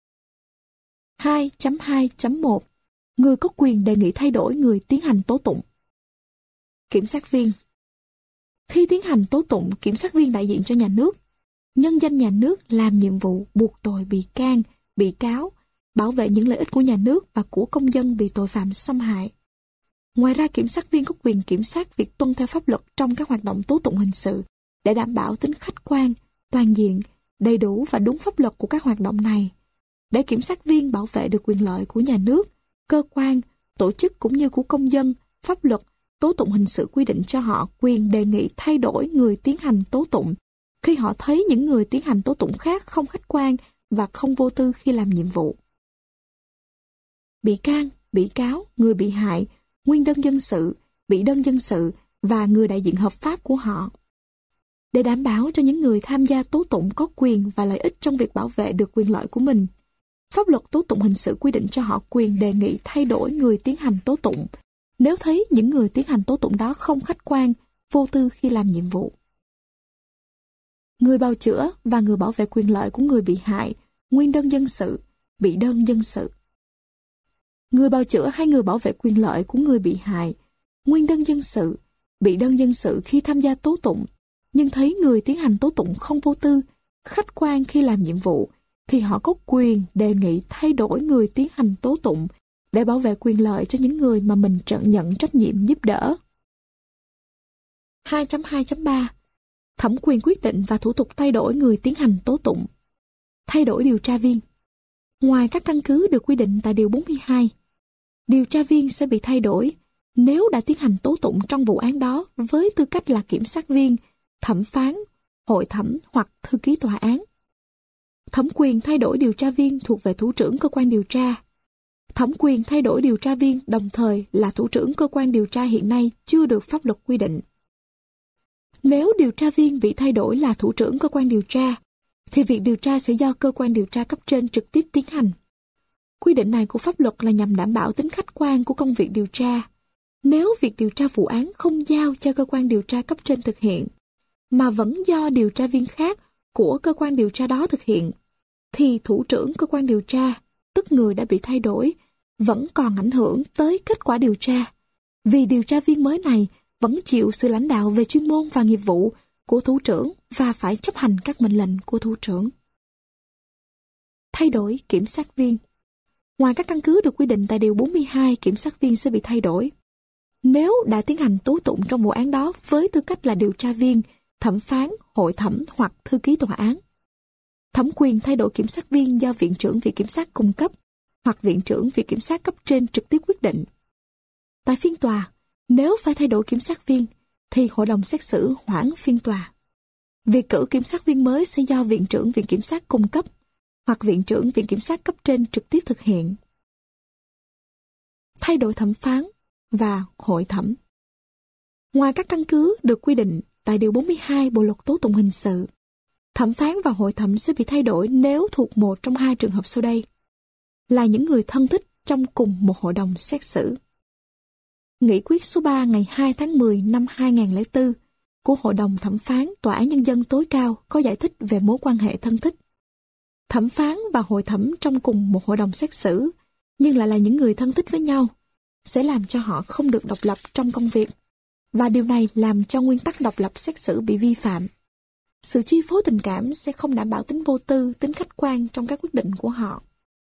2.2.1 Người có quyền đề nghị thay đổi người tiến hành tố tụng. Kiểm sát viên. Khi tiến hành tố tụng, kiểm sát viên đại diện cho nhà nước, nhân danh nhà nước làm nhiệm vụ buộc tội bị can, bị cáo, bảo vệ những lợi ích của nhà nước và của công dân bị tội phạm xâm hại. Ngoài ra, kiểm sát viên có quyền kiểm soát việc tuân theo pháp luật trong các hoạt động tố tụng hình sự để đảm bảo tính khách quan, toàn diện, đầy đủ và đúng pháp luật của các hoạt động này. Để kiểm sát viên bảo vệ được quyền lợi của nhà nước, cơ quan, tổ chức cũng như của công dân, pháp luật, tố tụng hình sự quy định cho họ quyền đề nghị thay đổi người tiến hành tố tụng khi họ thấy những người tiến hành tố tụng khác không khách quan và không vô tư khi làm nhiệm vụ. Bị can, bị cáo, người bị hại, nguyên đơn dân sự, bị đơn dân sự và người đại diện hợp pháp của họ. để đảm bảo cho những người tham gia tố tụng có quyền và lợi ích trong việc bảo vệ được quyền lợi của mình. Pháp luật tố tụng hình sự quy định cho họ quyền đề nghị thay đổi người tiến hành tố tụng nếu thấy những người tiến hành tố tụng đó không khách quan, vô tư khi làm nhiệm vụ. Người bào chữa và người bảo vệ quyền lợi của người bị hại, nguyên đơn dân sự, bị đơn dân sự. Người bào chữa hay người bảo vệ quyền lợi của người bị hại, nguyên đơn dân sự, bị đơn dân sự khi tham gia tố tụng, nhưng thấy người tiến hành tố tụng không vô tư, khách quan khi làm nhiệm vụ, thì họ có quyền đề nghị thay đổi người tiến hành tố tụng để bảo vệ quyền lợi cho những người mà mình nhận trách nhiệm giúp đỡ. 2.2.3 Thẩm quyền quyết định và thủ tục thay đổi người tiến hành tố tụng. Thay đổi điều tra viên. Ngoài các căn cứ được quy định tại Điều 42, điều tra viên sẽ bị thay đổi nếu đã tiến hành tố tụng trong vụ án đó với tư cách là kiểm sát viên, thẩm phán, hội thẩm hoặc thư ký tòa án. Thẩm quyền thay đổi điều tra viên thuộc về thủ trưởng cơ quan điều tra. Thẩm quyền thay đổi điều tra viên đồng thời là thủ trưởng cơ quan điều tra hiện nay chưa được pháp luật quy định. Nếu điều tra viên bị thay đổi là thủ trưởng cơ quan điều tra, thì việc điều tra sẽ do cơ quan điều tra cấp trên trực tiếp tiến hành. Quy định này của pháp luật là nhằm đảm bảo tính khách quan của công việc điều tra. Nếu việc điều tra vụ án không giao cho cơ quan điều tra cấp trên thực hiện, mà vẫn do điều tra viên khác của cơ quan điều tra đó thực hiện, thì thủ trưởng cơ quan điều tra, tức người đã bị thay đổi, vẫn còn ảnh hưởng tới kết quả điều tra, vì điều tra viên mới này vẫn chịu sự lãnh đạo về chuyên môn và nghiệp vụ của thủ trưởng và phải chấp hành các mệnh lệnh của thủ trưởng. Thay đổi kiểm sát viên. Ngoài các căn cứ được quy định tại Điều 42, kiểm sát viên sẽ bị thay đổi nếu đã tiến hành tố tụng trong vụ án đó với tư cách là điều tra viên, thẩm phán, hội thẩm hoặc thư ký tòa án. Thẩm quyền thay đổi kiểm sát viên do Viện trưởng Viện Kiểm sát cung cấp hoặc Viện trưởng Viện Kiểm sát cấp trên trực tiếp quyết định. Tại phiên tòa, nếu phải thay đổi kiểm sát viên, thì hội đồng xét xử hoãn phiên tòa. Việc cử kiểm sát viên mới sẽ do Viện trưởng Viện Kiểm sát cung cấp hoặc Viện trưởng Viện Kiểm sát cấp trên trực tiếp thực hiện. Thay đổi thẩm phán và hội thẩm. Ngoài các căn cứ được quy định tại Điều 42 Bộ Luật Tố tụng hình sự, thẩm phán và hội thẩm sẽ bị thay đổi nếu thuộc một trong hai trường hợp sau đây, là những người thân thích trong cùng một hội đồng xét xử. Nghị quyết số 3 ngày 2 tháng 10 năm 2004 của Hội đồng Thẩm phán Tòa án Nhân dân tối cao có giải thích về mối quan hệ thân thích. Thẩm phán và hội thẩm trong cùng một hội đồng xét xử, nhưng lại là những người thân thích với nhau, sẽ làm cho họ không được độc lập trong công việc, và điều này làm cho nguyên tắc độc lập xét xử bị vi phạm. Sự chi phối tình cảm sẽ không đảm bảo tính vô tư, tính khách quan trong các quyết định của họ.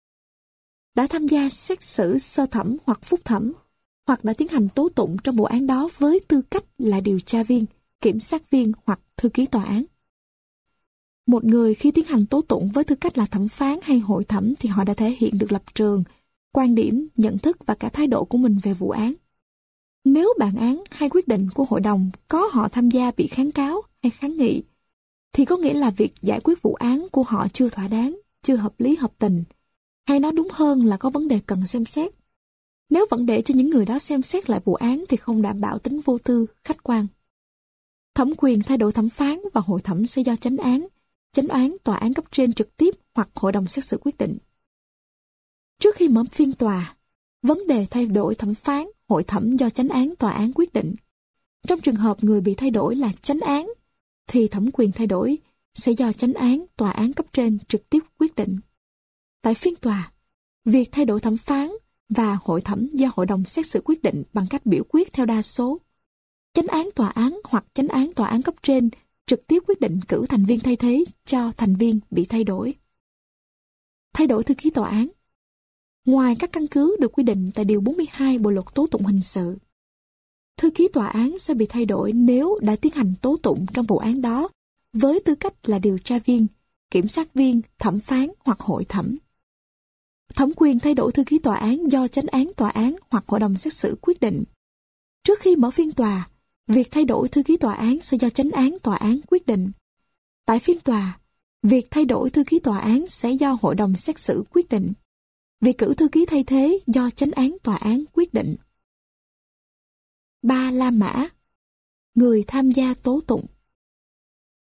Đã tham gia xét xử sơ thẩm hoặc phúc thẩm, hoặc đã tiến hành tố tụng trong vụ án đó với tư cách là điều tra viên, kiểm sát viên hoặc thư ký tòa án. Một người khi tiến hành tố tụng với tư cách là thẩm phán hay hội thẩm thì họ đã thể hiện được lập trường, quan điểm, nhận thức và cả thái độ của mình về vụ án. Nếu bản án hay quyết định của hội đồng có họ tham gia bị kháng cáo hay kháng nghị, thì có nghĩa là việc giải quyết vụ án của họ chưa thỏa đáng, chưa hợp lý hợp tình, hay nói đúng hơn là có vấn đề cần xem xét. Nếu vẫn để cho những người đó xem xét lại vụ án thì không đảm bảo tính vô tư, khách quan. Thẩm quyền thay đổi thẩm phán và hội thẩm sẽ do chánh án tòa án cấp trên trực tiếp hoặc hội đồng xét xử quyết định. Trước khi mở phiên tòa, vấn đề thay đổi thẩm phán, hội thẩm do chánh án tòa án quyết định. Trong trường hợp người bị thay đổi là chánh án, thì thẩm quyền thay đổi sẽ do chánh án tòa án cấp trên trực tiếp quyết định. Tại phiên tòa, việc thay đổi thẩm phán và hội thẩm do hội đồng xét xử quyết định bằng cách biểu quyết theo đa số. Chánh án tòa án hoặc chánh án tòa án cấp trên trực tiếp quyết định cử thành viên thay thế cho thành viên bị thay đổi. Thay đổi thư ký tòa án. Ngoài các căn cứ được quy định tại Điều 42 Bộ Luật Tố tụng hình sự, thư ký tòa án sẽ bị thay đổi nếu đã tiến hành tố tụng trong vụ án đó với tư cách là điều tra viên, kiểm sát viên, thẩm phán hoặc hội thẩm. Thẩm quyền thay đổi thư ký tòa án do chánh án tòa án hoặc hội đồng xét xử quyết định. Trước khi mở phiên tòa, việc thay đổi thư ký tòa án sẽ do chánh án tòa án quyết định. Tại phiên tòa, việc thay đổi thư ký tòa án sẽ do hội đồng xét xử quyết định. Việc cử thư ký thay thế do chánh án tòa án quyết định. 3. La mã. Người tham gia tố tụng.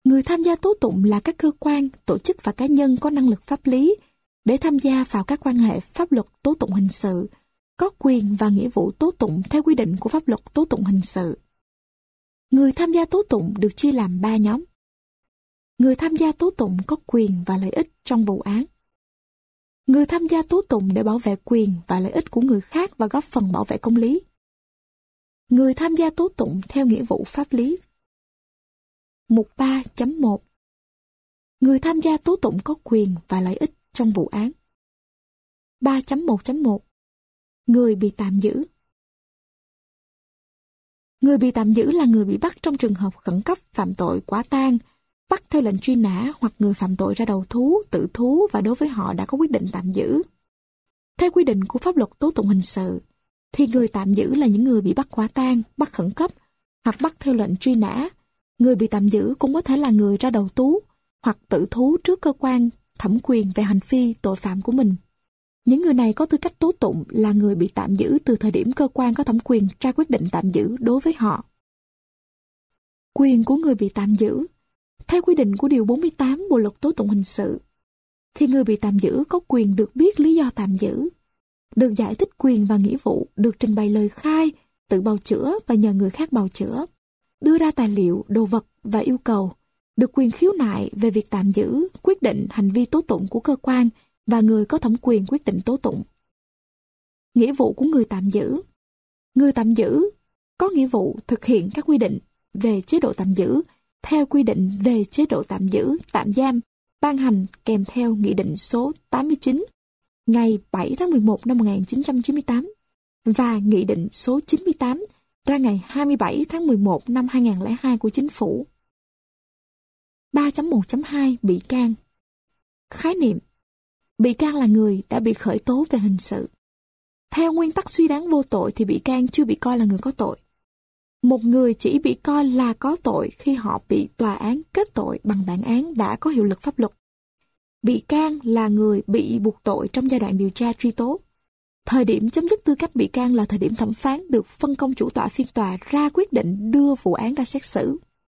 Người tham gia tố tụng là các cơ quan, tổ chức và cá nhân có năng lực pháp lý để tham gia vào các quan hệ pháp luật tố tụng hình sự, có quyền và nghĩa vụ tố tụng theo quy định của pháp luật tố tụng hình sự. Người tham gia tố tụng được chia làm 3 nhóm. Người tham gia tố tụng có quyền và lợi ích trong vụ án. Người tham gia tố tụng để bảo vệ quyền và lợi ích của người khác và góp phần bảo vệ công lý. Người tham gia tố tụng theo nghĩa vụ pháp lý. Mục 3.1 Người tham gia tố tụng có quyền và lợi ích trong vụ án. 3.1.1 Người bị tạm giữ. Người bị tạm giữ là người bị bắt trong trường hợp khẩn cấp phạm tội quả tang, bắt theo lệnh truy nã hoặc người phạm tội ra đầu thú, tự thú và đối với họ đã có quyết định tạm giữ. Theo quy định của pháp luật tố tụng hình sự, thì người tạm giữ là những người bị bắt quả tang, bắt khẩn cấp hoặc bắt theo lệnh truy nã. Người bị tạm giữ cũng có thể là người ra đầu thú hoặc tự thú trước cơ quan thẩm quyền về hành vi tội phạm của mình. Những người này có tư cách tố tụng là người bị tạm giữ từ thời điểm cơ quan có thẩm quyền ra quyết định tạm giữ đối với họ. Quyền của người bị tạm giữ. Theo quy định của Điều 48 Bộ Luật Tố tụng Hình sự, thì người bị tạm giữ có quyền được biết lý do tạm giữ, được giải thích quyền và nghĩa vụ, được trình bày lời khai, tự bào chữa và nhờ người khác bào chữa, đưa ra tài liệu, đồ vật và yêu cầu, được quyền khiếu nại về việc tạm giữ, quyết định hành vi tố tụng của cơ quan và người có thẩm quyền quyết định tố tụng. Nghĩa vụ của người tạm giữ. Người tạm giữ có nghĩa vụ thực hiện các quy định về chế độ tạm giữ theo quy định về chế độ tạm giữ, tạm giam, ban hành kèm theo Nghị định số 89 ngày 7 tháng 11 năm 1998 và Nghị định số 98 ra ngày 27 tháng 11 năm 2002 của Chính phủ. 3.1.2 Bị can. Khái niệm. Bị can là người đã bị khởi tố về hình sự. Theo nguyên tắc suy đoán vô tội thì bị can chưa bị coi là người có tội. Một người chỉ bị coi là có tội khi họ bị tòa án kết tội bằng bản án đã có hiệu lực pháp luật. Bị can là người bị buộc tội trong giai đoạn điều tra truy tố. Thời điểm chấm dứt tư cách bị can là thời điểm thẩm phán được phân công chủ tọa phiên tòa ra quyết định đưa vụ án ra xét xử.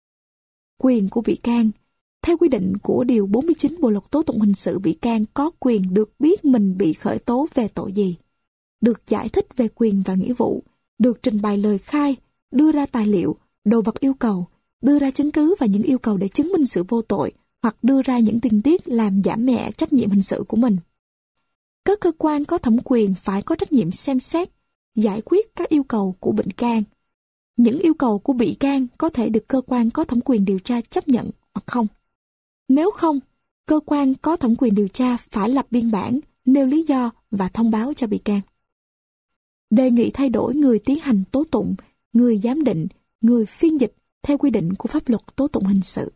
Quyền của bị can. Theo quy định của Điều 49 Bộ Luật Tố tụng Hình sự, bị can có quyền được biết mình bị khởi tố về tội gì, được giải thích về quyền và nghĩa vụ, được trình bày lời khai, đưa ra tài liệu, đồ vật yêu cầu, đưa ra chứng cứ và những yêu cầu để chứng minh sự vô tội hoặc đưa ra những tình tiết làm giảm nhẹ trách nhiệm hình sự của mình. Các cơ quan có thẩm quyền phải có trách nhiệm xem xét, giải quyết các yêu cầu của bị can. Những yêu cầu của bị can có thể được cơ quan có thẩm quyền điều tra chấp nhận hoặc không. Nếu không, cơ quan có thẩm quyền điều tra phải lập biên bản, nêu lý do và thông báo cho bị can. Đề nghị thay đổi người tiến hành tố tụng, người giám định, người phiên dịch theo quy định của pháp luật tố tụng hình sự.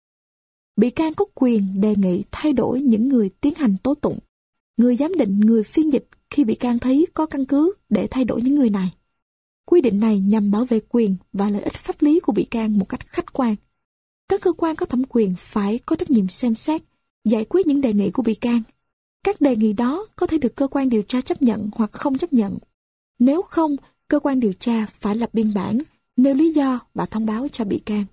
Bị can có quyền đề nghị thay đổi những người tiến hành tố tụng, người giám định, người phiên dịch khi bị can thấy có căn cứ để thay đổi những người này. Quy định này nhằm bảo vệ quyền và lợi ích pháp lý của bị can một cách khách quan. Các cơ quan có thẩm quyền phải có trách nhiệm xem xét, giải quyết những đề nghị của bị can. Các đề nghị đó có thể được cơ quan điều tra chấp nhận hoặc không chấp nhận. Nếu không, cơ quan điều tra phải lập biên bản, nêu lý do và thông báo cho bị can.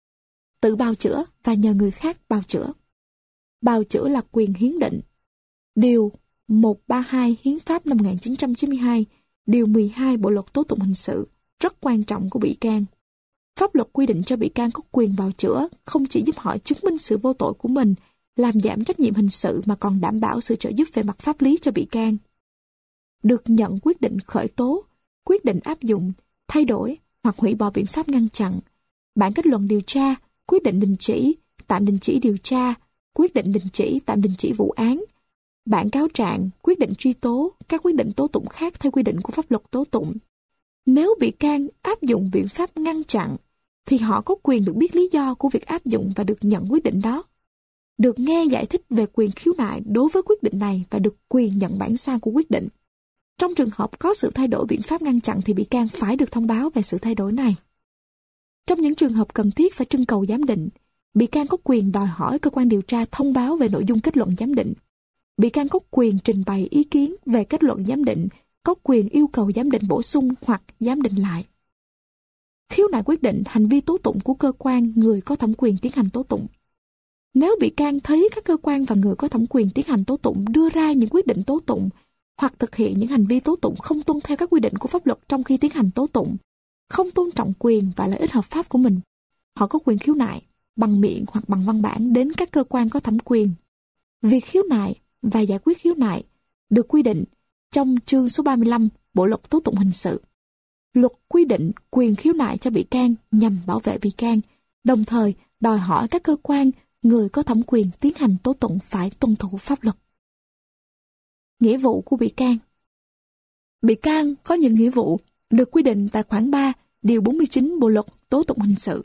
Tự bào chữa và nhờ người khác bào chữa. Bào chữa là quyền hiến định. Điều 132 Hiến pháp năm 1992, Điều 12 Bộ Luật Tố tụng Hình sự, rất quan trọng của bị can. Pháp luật quy định cho bị can có quyền bào chữa không chỉ giúp họ chứng minh sự vô tội của mình, làm giảm trách nhiệm hình sự mà còn đảm bảo sự trợ giúp về mặt pháp lý cho bị can. Được nhận quyết định khởi tố, quyết định áp dụng, thay đổi hoặc hủy bỏ biện pháp ngăn chặn, bản kết luận điều tra, quyết định đình chỉ, tạm đình chỉ điều tra, quyết định đình chỉ, tạm đình chỉ vụ án, bản cáo trạng, quyết định truy tố, các quyết định tố tụng khác theo quy định của pháp luật tố tụng. Nếu bị can áp dụng biện pháp ngăn chặn, thì họ có quyền được biết lý do của việc áp dụng và được nhận quyết định đó. Được nghe giải thích về quyền khiếu nại đối với quyết định này và được quyền nhận bản sao của quyết định. Trong trường hợp có sự thay đổi biện pháp ngăn chặn thì bị can phải được thông báo về sự thay đổi này. Trong những trường hợp cần thiết phải trưng cầu giám định, bị can có quyền đòi hỏi cơ quan điều tra thông báo về nội dung kết luận giám định. Bị can có quyền trình bày ý kiến về kết luận giám định, có quyền yêu cầu giám định bổ sung hoặc giám định lại. Khiếu nại quyết định hành vi tố tụng của cơ quan người có thẩm quyền tiến hành tố tụng. Nếu bị can thấy các cơ quan và người có thẩm quyền tiến hành tố tụng đưa ra những quyết định tố tụng hoặc thực hiện những hành vi tố tụng không tuân theo các quy định của pháp luật trong khi tiến hành tố tụng, không tôn trọng quyền và lợi ích hợp pháp của mình, họ có quyền khiếu nại bằng miệng hoặc bằng văn bản đến các cơ quan có thẩm quyền. Việc khiếu nại và giải quyết khiếu nại được quy định trong chương số 35 Bộ luật tố tụng hình sự. Luật quy định quyền khiếu nại cho bị can nhằm bảo vệ bị can, đồng thời đòi hỏi các cơ quan, người có thẩm quyền tiến hành tố tụng phải tuân thủ pháp luật. Nghĩa vụ của bị can. Bị can có những nghĩa vụ được quy định tại khoản 3, điều 49 Bộ luật tố tụng hình sự.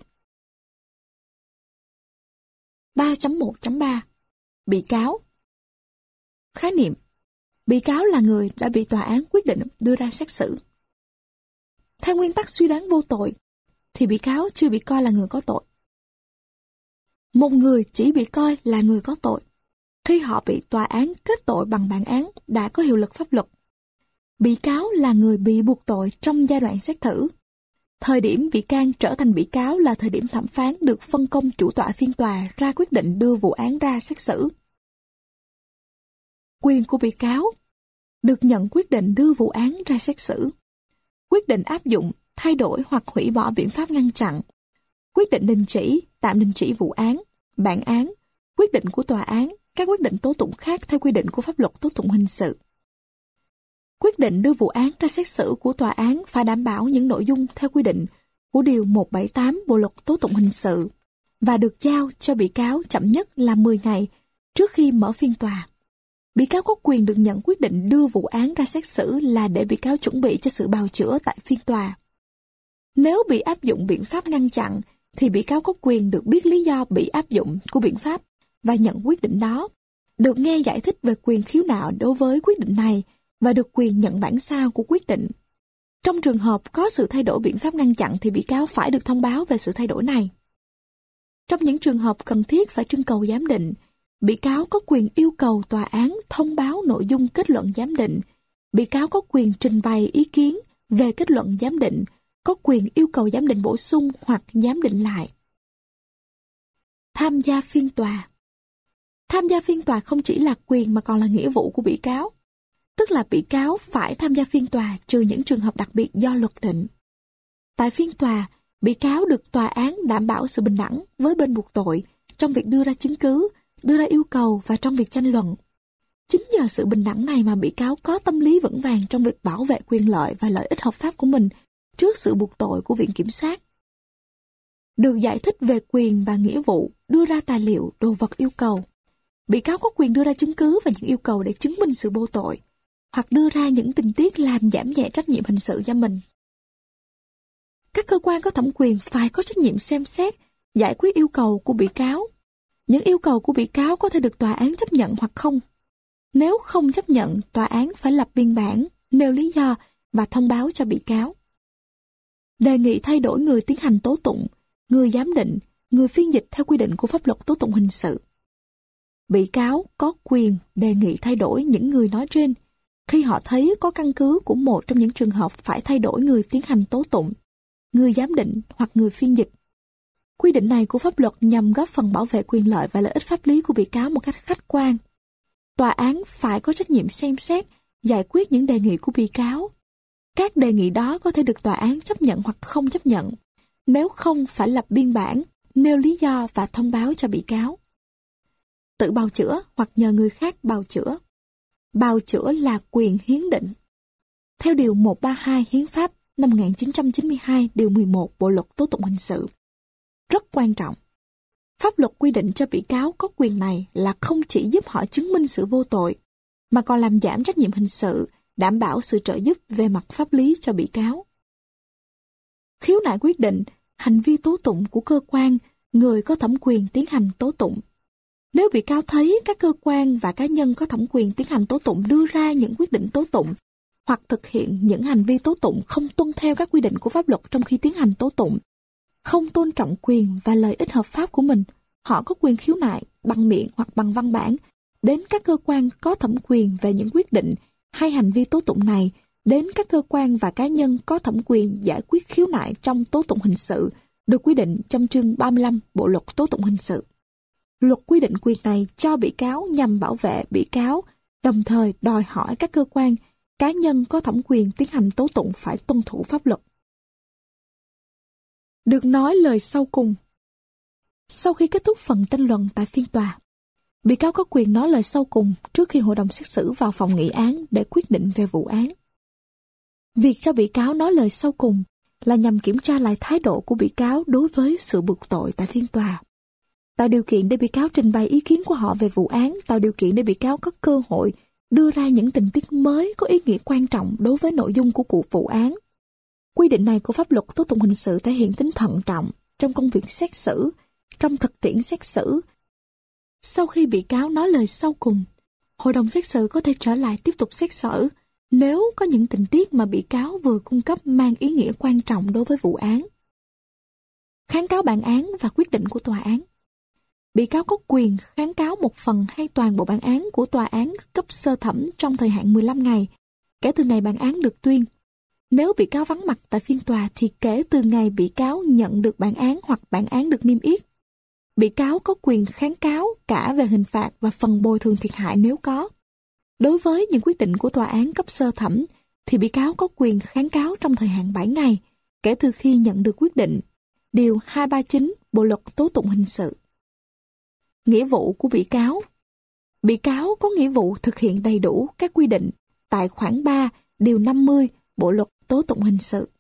3.1.3 Bị cáo. Khái niệm: bị cáo là người đã bị tòa án quyết định đưa ra xét xử. Theo nguyên tắc suy đoán vô tội, thì bị cáo chưa bị coi là người có tội. Một người chỉ bị coi là người có tội khi họ bị tòa án kết tội bằng bản án đã có hiệu lực pháp luật. Bị cáo là người bị buộc tội trong giai đoạn xét xử. Thời điểm bị can trở thành bị cáo là thời điểm thẩm phán được phân công chủ tọa phiên tòa ra quyết định đưa vụ án ra xét xử. Quyền của bị cáo: được nhận quyết định đưa vụ án ra xét xử, quyết định áp dụng, thay đổi hoặc hủy bỏ biện pháp ngăn chặn, quyết định đình chỉ, tạm đình chỉ vụ án, bản án, quyết định của tòa án, các quyết định tố tụng khác theo quy định của pháp luật tố tụng hình sự. Quyết định đưa vụ án ra xét xử của tòa án phải đảm bảo những nội dung theo quy định của điều 178 Bộ luật tố tụng hình sự và được giao cho bị cáo chậm nhất là 10 ngày trước khi mở phiên tòa. Bị cáo có quyền được nhận quyết định đưa vụ án ra xét xử là để bị cáo chuẩn bị cho sự bào chữa tại phiên tòa. Nếu bị áp dụng biện pháp ngăn chặn, thì bị cáo có quyền được biết lý do bị áp dụng của biện pháp và nhận quyết định đó, được nghe giải thích về quyền khiếu nại đối với quyết định này và được quyền nhận bản sao của quyết định. Trong trường hợp có sự thay đổi biện pháp ngăn chặn thì bị cáo phải được thông báo về sự thay đổi này. Trong những trường hợp cần thiết phải trưng cầu giám định, bị cáo có quyền yêu cầu tòa án thông báo nội dung kết luận giám định. Bị cáo có quyền trình bày ý kiến về kết luận giám định, có quyền yêu cầu giám định bổ sung hoặc giám định lại. Tham gia phiên tòa. Tham gia phiên tòa không chỉ là quyền mà còn là nghĩa vụ của bị cáo. Tức là bị cáo phải tham gia phiên tòa trừ những trường hợp đặc biệt do luật định. Tại phiên tòa, bị cáo được tòa án đảm bảo sự bình đẳng với bên buộc tội trong việc đưa ra chứng cứ, đưa ra yêu cầu và trong việc tranh luận. Chính nhờ sự bình đẳng này mà bị cáo có tâm lý vững vàng trong việc bảo vệ quyền lợi và lợi ích hợp pháp của mình trước sự buộc tội của viện kiểm sát. Được giải thích về quyền và nghĩa vụ, đưa ra tài liệu, đồ vật yêu cầu. Bị cáo có quyền đưa ra chứng cứ và những yêu cầu để chứng minh sự vô tội, hoặc đưa ra những tình tiết làm giảm nhẹ trách nhiệm hình sự cho mình. Các cơ quan có thẩm quyền phải có trách nhiệm xem xét, giải quyết yêu cầu của bị cáo. Những yêu cầu của bị cáo có thể được tòa án chấp nhận hoặc không. Nếu không chấp nhận, tòa án phải lập biên bản, nêu lý do và thông báo cho bị cáo. Đề nghị thay đổi người tiến hành tố tụng, người giám định, người phiên dịch theo quy định của pháp luật tố tụng hình sự. Bị cáo có quyền đề nghị thay đổi những người nói trên khi họ thấy có căn cứ của một trong những trường hợp phải thay đổi người tiến hành tố tụng, người giám định hoặc người phiên dịch. Quy định này của pháp luật nhằm góp phần bảo vệ quyền lợi và lợi ích pháp lý của bị cáo một cách khách quan. Tòa án phải có trách nhiệm xem xét, giải quyết những đề nghị của bị cáo. Các đề nghị đó có thể được tòa án chấp nhận hoặc không chấp nhận. Nếu không, phải lập biên bản, nêu lý do và thông báo cho bị cáo. Tự bào chữa hoặc nhờ người khác bào chữa. Bào chữa là quyền hiến định. Theo điều 132 Hiến pháp năm 1992, điều 11 Bộ luật tố tụng hình sự. Rất quan trọng. Pháp luật quy định cho bị cáo có quyền này là không chỉ giúp họ chứng minh sự vô tội, mà còn làm giảm trách nhiệm hình sự, đảm bảo sự trợ giúp về mặt pháp lý cho bị cáo. Khiếu nại quyết định hành vi tố tụng của cơ quan, người có thẩm quyền tiến hành tố tụng. Nếu bị cáo thấy các cơ quan và cá nhân có thẩm quyền tiến hành tố tụng đưa ra những quyết định tố tụng hoặc thực hiện những hành vi tố tụng không tuân theo các quy định của pháp luật trong khi tiến hành tố tụng, không tôn trọng quyền và lợi ích hợp pháp của mình, họ có quyền khiếu nại bằng miệng hoặc bằng văn bản đến các cơ quan có thẩm quyền về những quyết định hay hành vi tố tụng này đến các cơ quan và cá nhân có thẩm quyền giải quyết khiếu nại trong tố tụng hình sự được quy định trong chương 35 Bộ luật tố tụng hình sự. Luật quy định quyền này cho bị cáo nhằm bảo vệ bị cáo, đồng thời đòi hỏi các cơ quan, cá nhân có thẩm quyền tiến hành tố tụng phải tuân thủ pháp luật. Được nói lời sau cùng. Sau khi kết thúc phần tranh luận tại phiên tòa, bị cáo có quyền nói lời sau cùng trước khi hội đồng xét xử vào phòng nghị án để quyết định về vụ án. Việc cho bị cáo nói lời sau cùng là nhằm kiểm tra lại thái độ của bị cáo đối với sự buộc tội tại phiên tòa, tạo điều kiện để bị cáo trình bày ý kiến của họ về vụ án, tạo điều kiện để bị cáo có cơ hội đưa ra những tình tiết mới có ý nghĩa quan trọng đối với nội dung của cuộc vụ án. Quy định này của pháp luật tố tụng hình sự thể hiện tính thận trọng trong công việc xét xử, trong thực tiễn xét xử. Sau khi bị cáo nói lời sau cùng, hội đồng xét xử có thể trở lại tiếp tục xét xử nếu có những tình tiết mà bị cáo vừa cung cấp mang ý nghĩa quan trọng đối với vụ án. Kháng cáo bản án và quyết định của tòa án. Bị cáo có quyền kháng cáo một phần hay toàn bộ bản án của tòa án cấp sơ thẩm trong thời hạn 15 ngày, kể từ ngày bản án được tuyên. Nếu bị cáo vắng mặt tại phiên tòa thì kể từ ngày bị cáo nhận được bản án hoặc bản án được niêm yết. Bị cáo có quyền kháng cáo cả về hình phạt và phần bồi thường thiệt hại nếu có. Đối với những quyết định của tòa án cấp sơ thẩm thì bị cáo có quyền kháng cáo trong thời hạn 7 ngày kể từ khi nhận được quyết định. Điều 239 Bộ luật tố tụng hình sự. Nghĩa vụ của bị cáo. Bị cáo có nghĩa vụ thực hiện đầy đủ các quy định tại khoản 3 điều 50 Bộ luật tố tụng hình sự.